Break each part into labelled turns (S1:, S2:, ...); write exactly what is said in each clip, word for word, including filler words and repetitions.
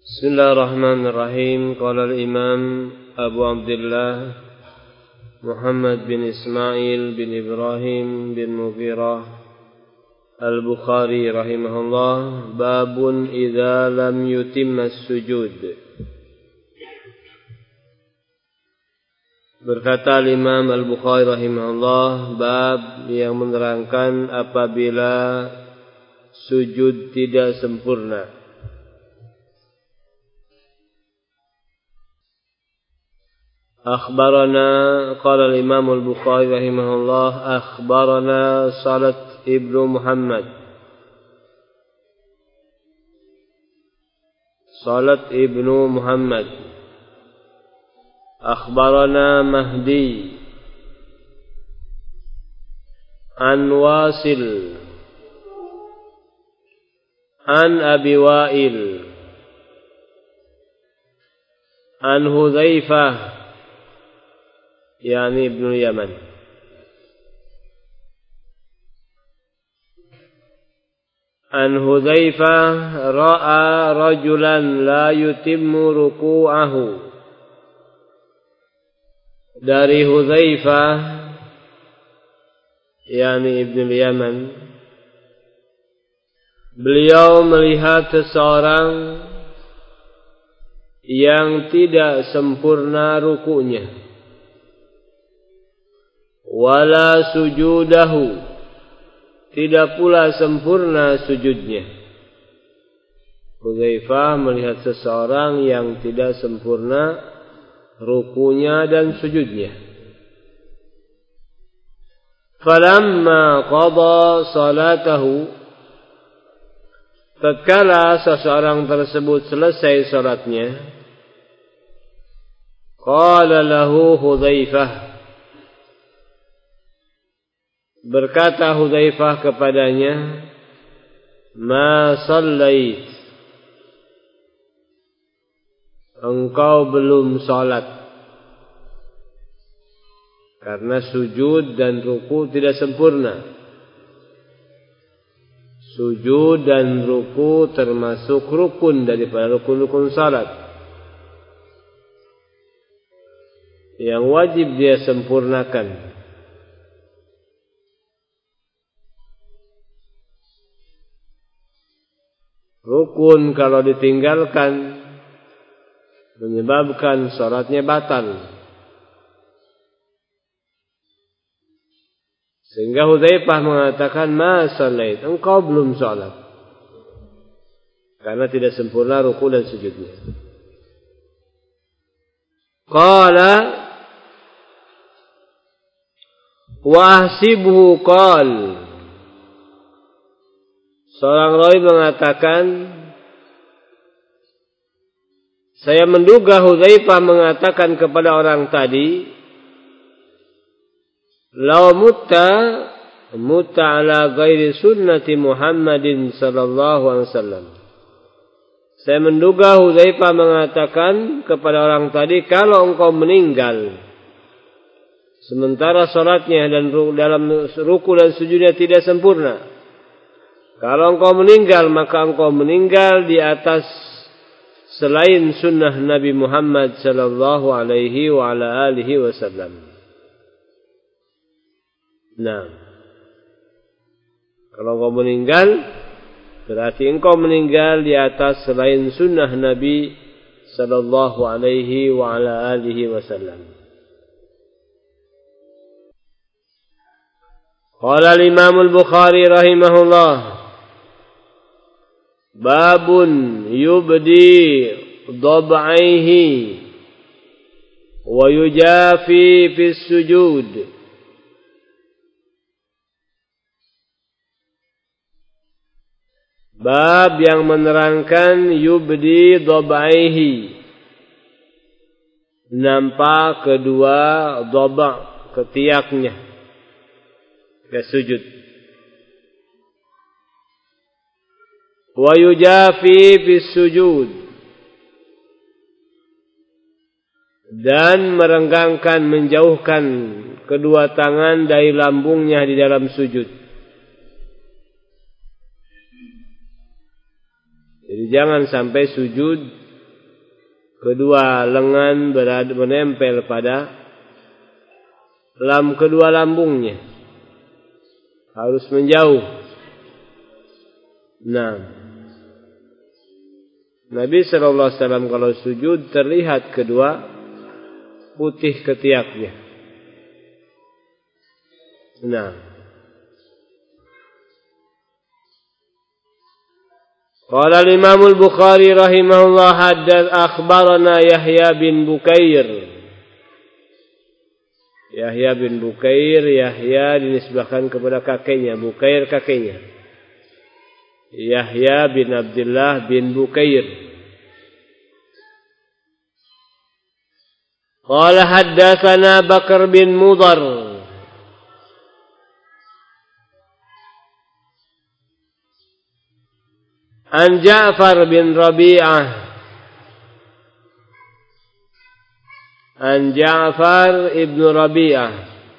S1: Bismillahirrahmanirrahim. Qala al-Imam Abu Abdullah Muhammad bin Ismail bin Ibrahim bin Mughirah Al-Bukhari rahimahullah, babun idza lam yutimma as-sujud. Berkata Imam Al-Bukhari rahimahullah, bab yang menerangkan apabila sujud tidak sempurna. Akhbarana, qala al-Imam Al-Bukhari rahimahullah, akhbarana Salat ibnu Muhammad. Salat ibnu Muhammad. Akhbarana Mahdi an Wasil an Abi Wa'il an Hudzaifah yani Ibnu Yaman an Hudzaifah ra'a rajulan la yutimmu ruku'ahu. Dari Hudzaifah yani Ibnu Yaman, beliau melihat seseorang yang tidak sempurna rukunya, wala sujudahu, tidak pula sempurna sujudnya. Hudzaifah melihat seseorang yang tidak sempurna rukunya dan sujudnya. Falamma qada salatahu, tatkala seseorang tersebut selesai salatnya, qala lahu Hudzaifah, berkata Hudzaifah kepadanya, ma sallait, engkau belum salat, karena sujud dan ruku tidak sempurna. Sujud dan ruku termasuk rukun daripada rukun-rukun salat yang wajib dia sempurnakan. Rukun kalau ditinggalkan menyebabkan salatnya batal. Sehingga Hudzaifah mengatakan, ma sallait, engkau belum salat, karena tidak sempurna ruku dan sujudnya. Qala wa ahsibuhu qal, seorang rawi mengatakan, saya menduga Hudzaifah mengatakan kepada orang tadi, law mutta mutta ala ghairi sunnati Muhammadin sallallahu alaihi wasallam. Saya menduga Hudzaifah mengatakan kepada orang tadi, kalau engkau meninggal sementara salatnya dan dalam ruku dan sujudnya tidak sempurna, kalau engkau meninggal maka engkau meninggal di atas selain sunnah Nabi Muhammad sallallahu alaihi wa ala alihi wasallam. Nah, kalau engkau meninggal, berarti engkau meninggal di atas selain sunnah Nabi sallallahu alaihi wa ala alihi wasallam. Qala al-Imam Al-Bukhari rahimahullah, babun yubdi dhab'aihi wa yujafi fi sujud. Bab yang menerangkan yubdi dhab'aihi, nampak kedua dhab', ketiaknya ke sujud. Wa yujafi bis sujud, dan merenggangkan, menjauhkan kedua tangan dari lambungnya di dalam sujud. Jadi jangan sampai sujud kedua lengan berada menempel pada lam kedua lambungnya, harus menjauh. Nah, Nabi sallallahu alaihi wasallam kalau sujud terlihat kedua putih ketiaknya. Nah, qala al-Imam al-Bukhari rahimahullah haddath akhbarana Yahya bin Bukair. Yahya bin Bukair, Yahya dinisbahkan kepada kakeknya, Bukair kakeknya. Yahya bin Abdullah bin Bukair. Qala haddatsana Bakar bin Mudhar. An Ja'far bin Rabi'ah. An Ja'far ibn Rabi'ah.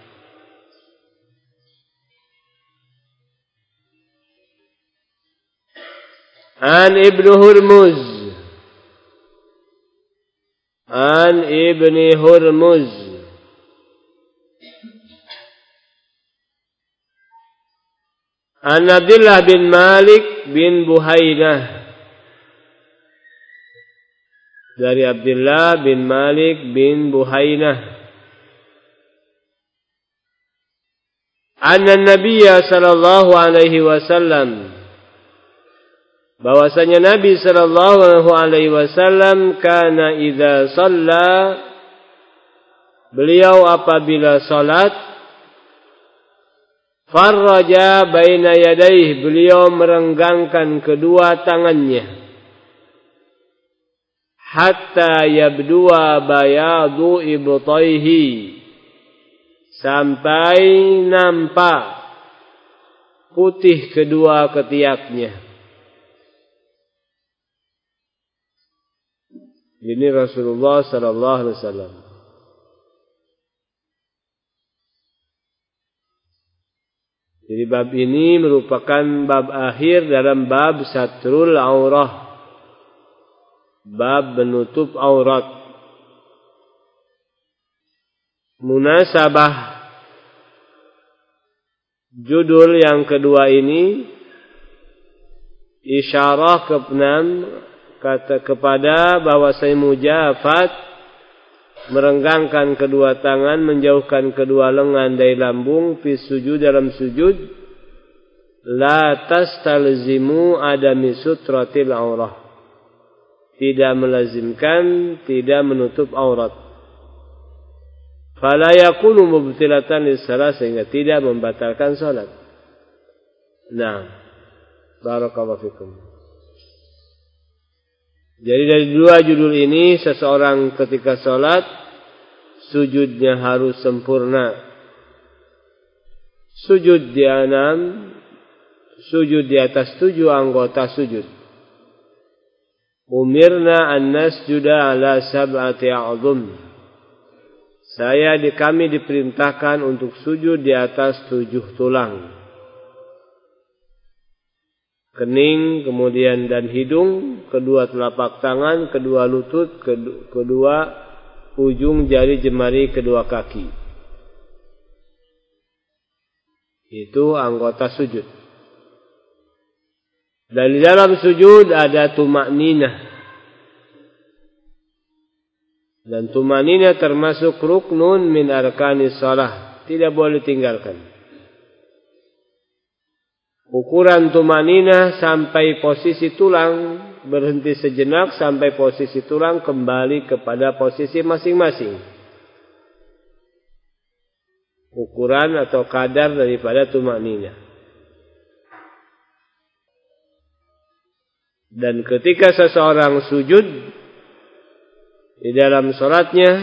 S1: An Ibn Hurmuz. An Ibn Hurmuz. An Abdullah bin Malik bin Buhainah. Dari Abdullah bin Malik bin Buhainah. Anna Nabiya sallallahu alaihi wasallam, bahwasanya Nabi sallallahu alaihi wasallam kana idza shalla, beliau apabila salat, farraja baina yadayhi, beliau merenggangkan kedua tangannya, hatta yabdua bayadu ibtaihi, sampai nampak putih kedua ketiaknya. Ini Rasulullah sallallahu alaihi wasallam. Jadi bab ini merupakan bab akhir dalam bab satrul aurah, bab menutup aurat. Munasabah judul yang kedua ini isyarah keenam kata kepada bahwasanya mujafat, merenggangkan kedua tangan, menjauhkan kedua lengan dari lambung, fi sujud, dalam sujud, la tastalzimu adami sutratil aurah, tidak melazimkan, tidak menutup aurat. Fala yakunu mubtilatan lis-shalah, sehingga tidak membatalkan salat. Nah, barakallahu fikum. Jadi dari dua judul ini, seseorang ketika salat sujudnya harus sempurna. Sujud di enam, sujud di atas tujuh anggota sujud. Umirna an nasjuda ala sab'ati a'dhum. Saya di kami diperintahkan untuk sujud di atas tujuh tulang. Kening, kemudian dan hidung, kedua telapak tangan, kedua lutut, kedua ujung jari jemari kedua kaki. Itu anggota sujud. Dan di dalam sujud ada tumakninah. Dan tumakninah termasuk ruknun min arkanis shalah, tidak boleh tinggalkan. Ukuran tumakninah sampai posisi tulang, berhenti sejenak sampai posisi tulang kembali kepada posisi masing-masing. Ukuran atau kadar daripada tumakninah. Dan ketika seseorang sujud di dalam salatnya,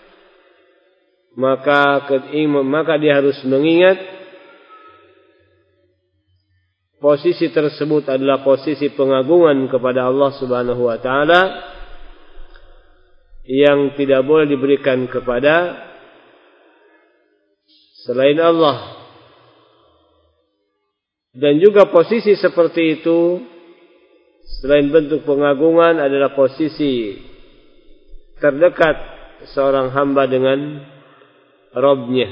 S1: maka maka dia harus mengingat posisi tersebut adalah posisi pengagungan kepada Allah Subhanahu wa taala yang tidak boleh diberikan kepada selain Allah. Dan juga posisi seperti itu selain bentuk pengagungan adalah posisi terdekat seorang hamba dengan Rabb-nya.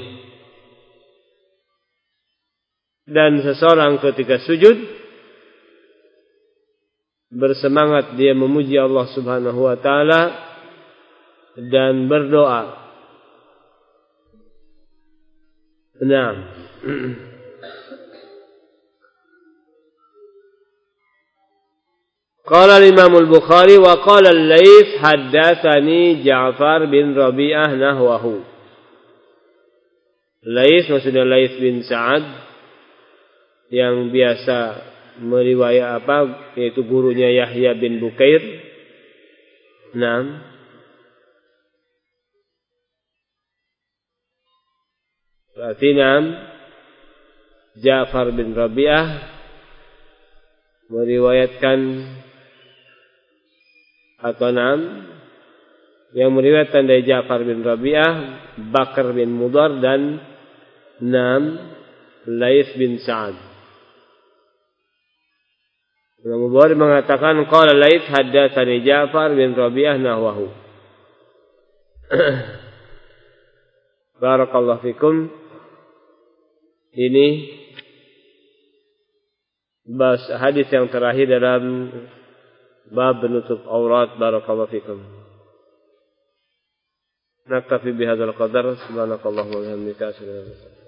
S1: Dan seseorang ketika sujud bersemangat dia memuji Allah Subhanahu wa taala dan berdoa. Naam. Qala al-Imam al-Bukhari wa qala al-Laits haddatsani Ja'far bin Rabi'ah nahwahu. Laits maksudnya Laits bin Sa'ad yang biasa meriwayat apa yaitu gurunya Yahya bin Bukair. Naam. Berarti naam Ja'far bin Rabi'ah meriwayatkan atau naam yang meriwayatkan dari Ja'far bin Rabi'ah, Bakar bin Mudar dan naam Laits bin Sa'ad. Imam Bukhari mengatakan qala Laits haddatsani Ja'far bin Rabi'ah nahwahu. Barakallahu fikum. Ini bahas hadis yang terakhir dalam bab penutup aurat. Barakallahu fikum. Naktafi bihadzal qadar. Subhanakallahumma wa bihamdika asyhadu an la ilaha illa anta